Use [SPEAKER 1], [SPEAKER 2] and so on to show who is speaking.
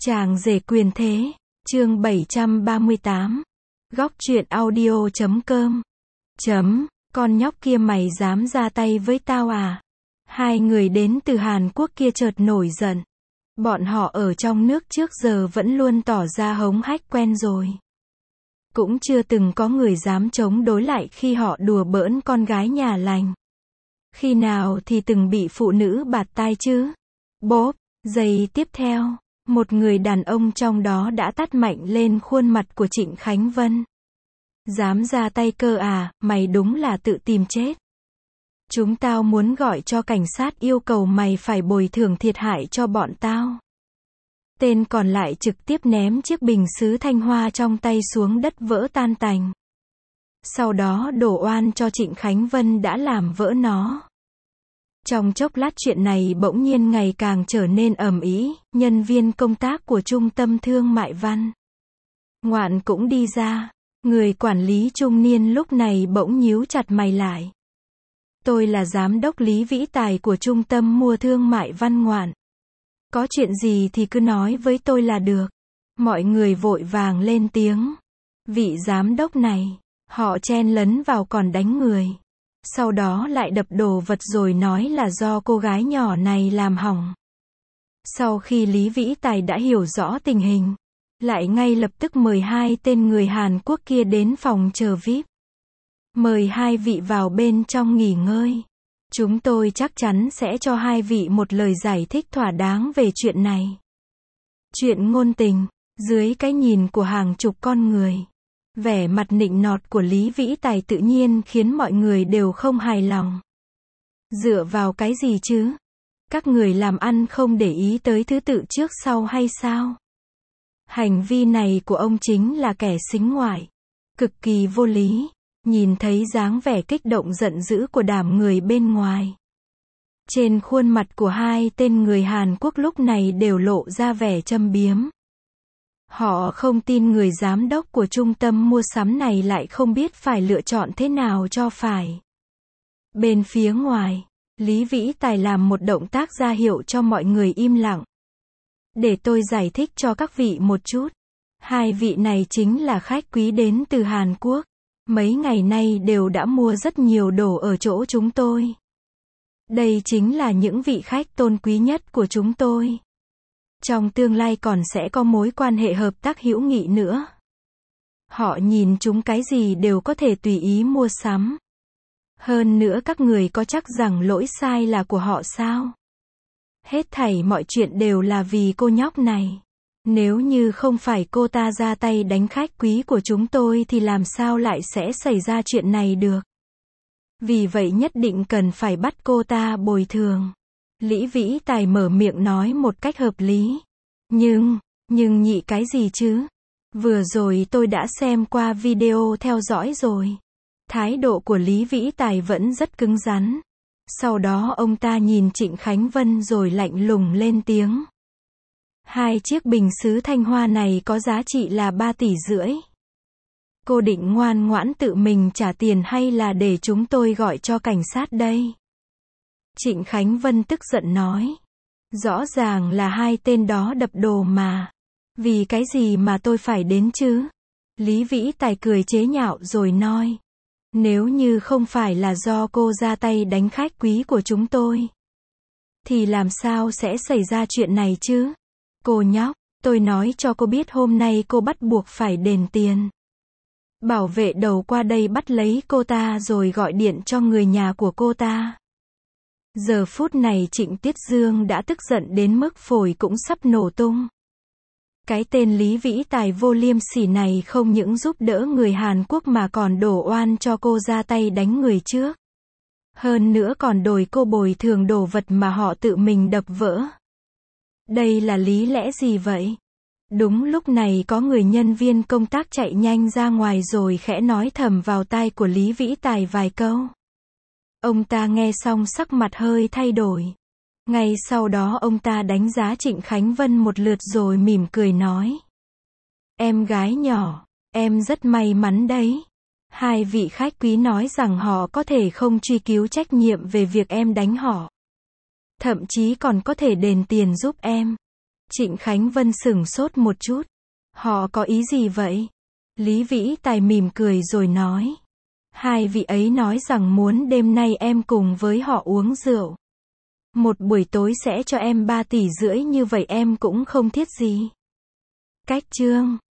[SPEAKER 1] Chàng rể quyền thế, chương 738. Góc truyện audio.com. Con nhóc kia mày dám ra tay với tao à? Hai người đến từ Hàn Quốc kia chợt nổi giận. Bọn họ ở trong nước trước giờ vẫn luôn tỏ ra hống hách quen rồi. Cũng chưa từng có người dám chống đối lại khi họ đùa bỡn con gái nhà lành. Khi nào thì từng bị phụ nữ bạt tai chứ? Bốp, giây tiếp theo, một người đàn ông trong đó đã tát mạnh lên khuôn mặt của Trịnh Khánh Vân. Dám ra tay cơ à, mày đúng là tự tìm chết. Chúng tao muốn gọi cho cảnh sát yêu cầu mày phải bồi thường thiệt hại cho bọn tao. Tên còn lại trực tiếp ném chiếc bình sứ thanh hoa trong tay xuống đất vỡ tan tành. Sau đó đổ oan cho Trịnh Khánh Vân đã làm vỡ nó. Trong chốc lát chuyện này bỗng nhiên ngày càng trở nên ầm ĩ, nhân viên công tác của trung tâm thương mại Văn Ngoạn cũng đi ra. Người quản lý trung niên lúc này bỗng nhíu chặt mày lại. Tôi là giám đốc Lý Vĩ Tài của trung tâm mua thương mại Văn Ngoạn. Có chuyện gì thì cứ nói với tôi là được. Mọi người vội vàng lên tiếng. Vị giám đốc này, họ chen lấn vào còn đánh người. Sau đó lại đập đồ vật rồi nói là do cô gái nhỏ này làm hỏng. Sau khi Lý Vĩ Tài đã hiểu rõ tình hình, lại ngay lập tức mời hai tên người Hàn Quốc kia đến phòng chờ VIP. Mời hai vị vào bên trong nghỉ ngơi. Chúng tôi chắc chắn sẽ cho hai vị một lời giải thích thỏa đáng về chuyện này. Chuyện ngôn tình, dưới cái nhìn của hàng chục con người. Vẻ mặt nịnh nọt của Lý Vĩ Tài tự nhiên khiến mọi người đều không hài lòng. Dựa vào cái gì chứ? Các người làm ăn không để ý tới thứ tự trước sau hay sao? Hành vi này của ông chính là kẻ sính ngoại. Cực kỳ vô lý. Nhìn thấy dáng vẻ kích động giận dữ của đám người bên ngoài. Trên khuôn mặt của hai tên người Hàn Quốc lúc này đều lộ ra vẻ châm biếm. Họ không tin người giám đốc của trung tâm mua sắm này lại không biết phải lựa chọn thế nào cho phải. Bên phía ngoài, Lý Vĩ Tài làm một động tác ra hiệu cho mọi người im lặng. Để tôi giải thích cho các vị một chút. Hai vị này chính là khách quý đến từ Hàn Quốc. Mấy ngày nay đều đã mua rất nhiều đồ ở chỗ chúng tôi. Đây chính là những vị khách tôn quý nhất của chúng tôi. Trong tương lai còn sẽ có mối quan hệ hợp tác hữu nghị nữa. Họ nhìn chúng cái gì đều có thể tùy ý mua sắm. Hơn nữa các người có chắc rằng lỗi sai là của họ sao? Hết thảy mọi chuyện đều là vì cô nhóc này. Nếu như không phải cô ta ra tay đánh khách quý của chúng tôi thì làm sao lại sẽ xảy ra chuyện này được. Vì vậy nhất định cần phải bắt cô ta bồi thường. Lý Vĩ Tài mở miệng nói một cách hợp lý. Nhưng nhị cái gì chứ? Vừa rồi tôi đã xem qua video theo dõi rồi. Thái độ của Lý Vĩ Tài vẫn rất cứng rắn. Sau đó ông ta nhìn Trịnh Khánh Vân rồi lạnh lùng lên tiếng. Hai chiếc bình sứ thanh hoa này có giá trị là 3,5 tỷ. Cô định ngoan ngoãn tự mình trả tiền hay là để chúng tôi gọi cho cảnh sát đây? Trịnh Khánh Vân tức giận nói. Rõ ràng là hai tên đó đập đồ mà. Vì cái gì mà tôi phải đến chứ? Lý Vĩ Tài cười chế nhạo rồi nói. Nếu như không phải là do cô ra tay đánh khách quý của chúng tôi, thì làm sao sẽ xảy ra chuyện này chứ? Cô nhóc, tôi nói cho cô biết hôm nay cô bắt buộc phải đền tiền. Bảo vệ đầu qua đây bắt lấy cô ta rồi gọi điện cho người nhà của cô ta. Giờ phút này Trịnh Tiết Dương đã tức giận đến mức phổi cũng sắp nổ tung. Cái tên Lý Vĩ Tài vô liêm sỉ này không những giúp đỡ người Hàn Quốc mà còn đổ oan cho cô ra tay đánh người trước. Hơn nữa còn đòi cô bồi thường đồ vật mà họ tự mình đập vỡ. Đây là lý lẽ gì vậy? Đúng lúc này có người nhân viên công tác chạy nhanh ra ngoài rồi khẽ nói thầm vào tai của Lý Vĩ Tài vài câu. Ông ta nghe xong sắc mặt hơi thay đổi. Ngay sau đó ông ta đánh giá Trịnh Khánh Vân một lượt rồi mỉm cười nói. Em gái nhỏ, em rất may mắn đấy. Hai vị khách quý nói rằng họ có thể không truy cứu trách nhiệm về việc em đánh họ. Thậm chí còn có thể đền tiền giúp em. Trịnh Khánh Vân sửng sốt một chút. Họ có ý gì vậy? Lý Vĩ Tài mỉm cười rồi nói. Hai vị ấy nói rằng muốn đêm nay em cùng với họ uống rượu. Một buổi tối sẽ cho em 3,5 tỷ, như vậy em cũng không thiết gì. Cách chương